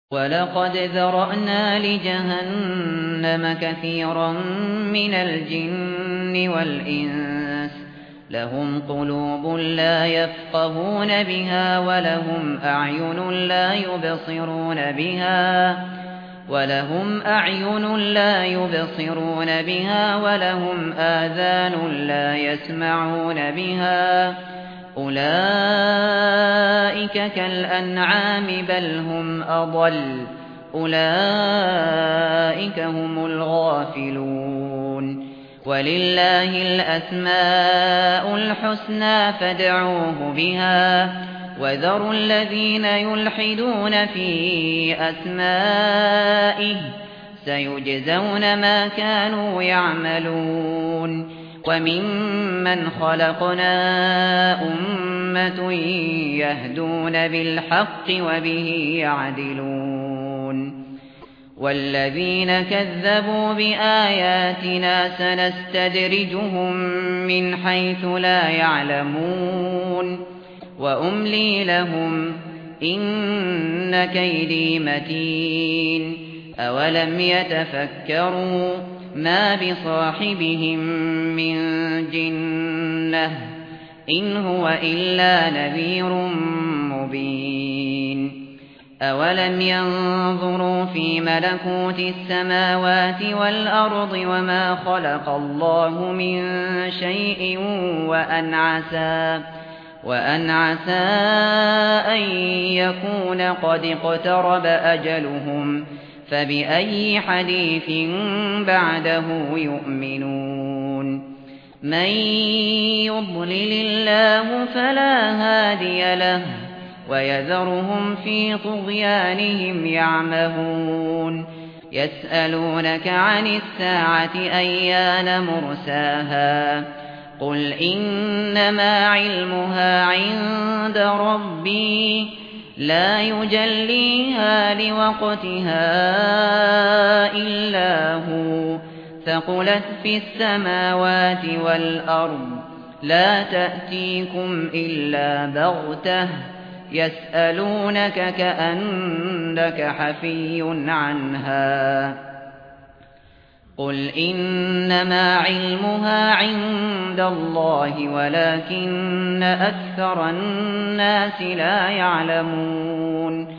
وَلَقَدْ ذَرَأْنَا لِجَهَنَّمَ كَثِيرًا مِنَ الْجِنِّ وَالْإِنسِ لَهُمْ قُلُوبٌ لَّا يَفْقَهُونَ بِهَا وَلَهُمْ أَعْيُنٌ لَّا يُبْصِرُونَ بِهَا وَلَهُمْ آذَانٌ لَّا يَسْمَعُونَ بِهَا أُولَئِكَ كَالْأَنْعَامِ بَلْ هُمْ أَضَلُّ أُولَئِكَ هُمُ الْغَافِلُونَ وَلِلَّهِ الْأَسْمَاءُ الْحُسْنَى فَادْعُوهُ بِهَا وَذَرُوا الَّذِينَ يُلْحِدُونَ في أَسْمَائِهِ سَيُجْزَوْنَ مَا كَانُوا يَعْمَلُونَ وَمِمَّنْ خَلَقْنَا أُمَّةٌ يَهْدُونَ بِالْحَقِّ وَبِهِ يَعْدِلُونَ وَالَّذِينَ كَذَّبُوا بِآيَاتِنَا سَنَسْتَدْرِجُهُم مِّنْ حَيْثُ لا يَعْلَمُونَ وَأُمْلِي لَهُمْ إِنَّ كَيْدِي مَتِينٌ أَوَلَمْ يَتَفَكَّرُوا مَا بِصَاحِبِهِم مِّن جِنَّةٍ إِنْ هُوَ إِلَّا نَذِيرٌ مُّبِينٌ أَوَلَمْ يَنظُرُوا فِي مَلَكُوتِ السَّمَاوَاتِ وَالْأَرْضِ وَمَا خَلَقَ اللَّهُ مِن شَيْءٍ وَأَنْ عَسَىٰ أَن يَكُونَ قَدِ اقْتَرَبَ أَجَلُهُمْ فَبِأَيِّ حَدِيثٍ بَعْدَهُ يُؤْمِنُونَ مَن يُضْلِلِ اللَّهُ فَلَا هَادِيَ لَهُ وَيَذَرُهُمْ فِي طُغْيَانِهِمْ يَعْمَهُونَ يَسْأَلُونَكَ عَنِ السَّاعَةِ أَيَّانَ مُرْسَاهَا قُلْ إِنَّمَا عِلْمُهَا عِندَ رَبِّي لَا يُجَلِّيهَا لِوَقْتِهَا إِلَّا هُوَ ثَقُلَتْ فِي السَّمَاوَاتِ وَالْأَرْضِ لَا تَأْتِيكُمْ إِلَّا بَغْتَةً يَسْأَلُونَكَ كَأَنَّكَ حَفِيٌّ عَنْهَا قُلْ إِنَّمَا عِلْمُهَا عِندَ اللَّهِ وَلَكِنَّ أَكْثَرَ النَّاسِ لَا يَعْلَمُونَ